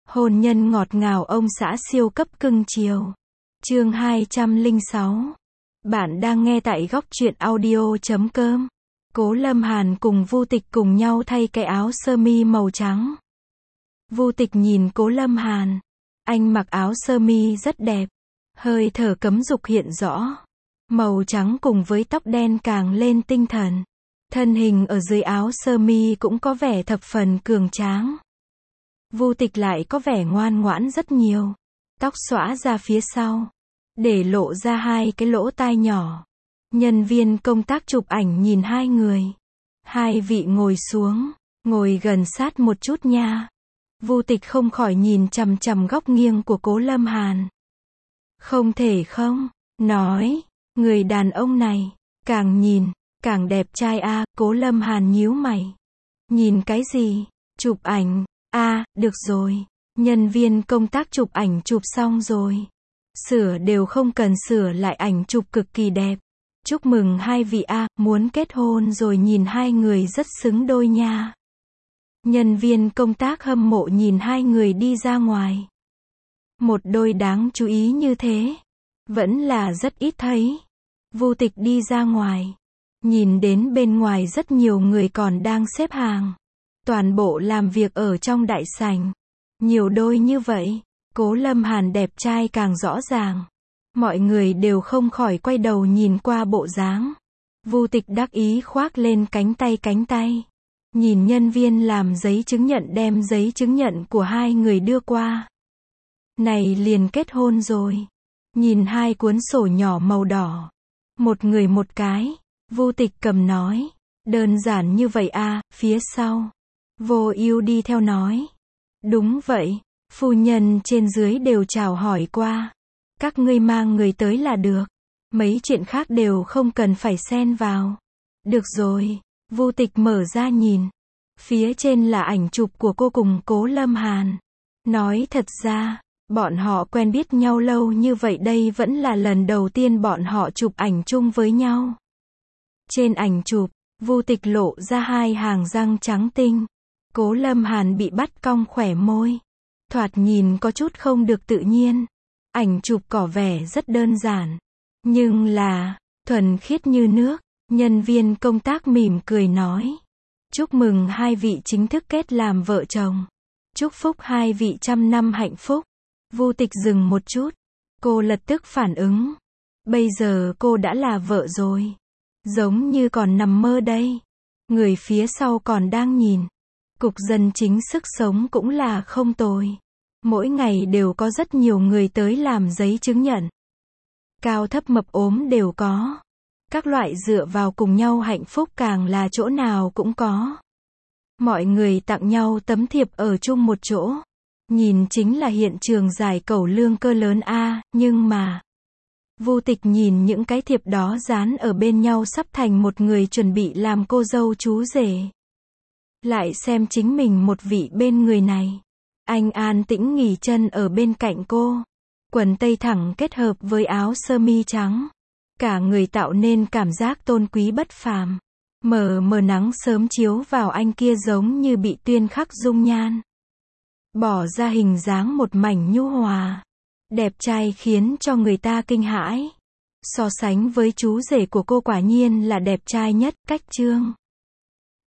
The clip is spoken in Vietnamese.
Hôn nhân ngọt ngào ông xã siêu cấp cưng chiều. Chương 206. Bạn đang nghe tại góc truyện audio.com. Cố Lâm Hàn cùng Vu Tịch cùng nhau thay cái áo sơ mi màu trắng. Vu Tịch nhìn Cố Lâm Hàn. Anh mặc áo sơ mi rất đẹp. Hơi thở cấm dục hiện rõ. Màu trắng cùng với tóc đen càng lên tinh thần. Thân hình ở dưới áo sơ mi cũng có vẻ thập phần cường tráng. Vu Tịch lại có vẻ ngoan ngoãn rất nhiều. Tóc xõa ra phía sau, để lộ ra hai cái lỗ tai nhỏ. Nhân viên công tác chụp ảnh nhìn hai người. Hai vị ngồi xuống, ngồi gần sát một chút nha. Vu Tịch không khỏi nhìn chằm chằm góc nghiêng của Cố Lâm Hàn. Không thể không, nói, người đàn ông này, càng nhìn, càng đẹp trai a. Cố Lâm Hàn nhíu mày. Nhìn cái gì? Chụp ảnh. Được rồi. Nhân viên công tác chụp ảnh chụp xong rồi. Sửa đều không cần sửa lại, ảnh chụp cực kỳ đẹp. Chúc mừng hai vị muốn kết hôn rồi, nhìn hai người rất xứng đôi nha. Nhân viên công tác hâm mộ nhìn hai người đi ra ngoài. Một đôi đáng chú ý như thế, vẫn là rất ít thấy. Vu Tịch đi ra ngoài. Nhìn đến bên ngoài rất nhiều người còn đang xếp hàng. Toàn bộ làm việc ở trong đại sảnh. Nhiều đôi như vậy, Cố Lâm Hàn đẹp trai càng rõ ràng. Mọi người đều không khỏi quay đầu nhìn qua bộ dáng. Vu Tịch đắc ý khoác lên cánh tay. Nhìn nhân viên làm giấy chứng nhận đem giấy chứng nhận của hai người đưa qua. Này liền kết hôn rồi. Nhìn hai cuốn sổ nhỏ màu đỏ. Một người một cái. Vu Tịch cầm nói. Đơn giản như vậy phía sau. Vô Ưu đi theo nói. Đúng vậy, phu nhân trên dưới đều chào hỏi qua. Các ngươi mang người tới là được. Mấy chuyện khác đều không cần phải xen vào. Được rồi, Vu Tịch mở ra nhìn. Phía trên là ảnh chụp của cô cùng Cố Lâm Hàn. Nói thật ra, bọn họ quen biết nhau lâu như vậy, đây vẫn là lần đầu tiên bọn họ chụp ảnh chung với nhau. Trên ảnh chụp, Vu Tịch lộ ra hai hàng răng trắng tinh. Cố Lâm Hàn bị bắt cong khóe môi. Thoạt nhìn có chút không được tự nhiên. Ảnh chụp có vẻ rất đơn giản. Nhưng là, thuần khiết như nước. Nhân viên công tác mỉm cười nói. Chúc mừng hai vị chính thức kết làm vợ chồng. Chúc phúc hai vị trăm năm hạnh phúc. Vu Tịch dừng một chút. Cô lập tức phản ứng. Bây giờ cô đã là vợ rồi. Giống như còn nằm mơ đây. Người phía sau còn đang nhìn. Cục dân chính sức sống cũng là không tồi. Mỗi ngày đều có rất nhiều người tới làm giấy chứng nhận. Cao thấp mập ốm đều có. Các loại dựa vào cùng nhau hạnh phúc càng là chỗ nào cũng có. Mọi người tặng nhau tấm thiệp ở chung một chỗ. Nhìn chính là hiện trường giải cẩu lương cơ lớn nhưng mà Vu Tịch nhìn những cái thiệp đó dán ở bên nhau sắp thành một người chuẩn bị làm cô dâu chú rể. Lại xem chính mình một vị bên người này. Anh an tĩnh nghỉ chân ở bên cạnh cô. Quần tây thẳng kết hợp với áo sơ mi trắng. Cả người tạo nên cảm giác tôn quý bất phàm. Mờ nắng sớm chiếu vào anh kia giống như bị tuyên khắc dung nhan. Bỏ ra hình dáng một mảnh nhu hòa. Đẹp trai khiến cho người ta kinh hãi. So sánh với chú rể của cô quả nhiên là đẹp trai nhất. Cách trương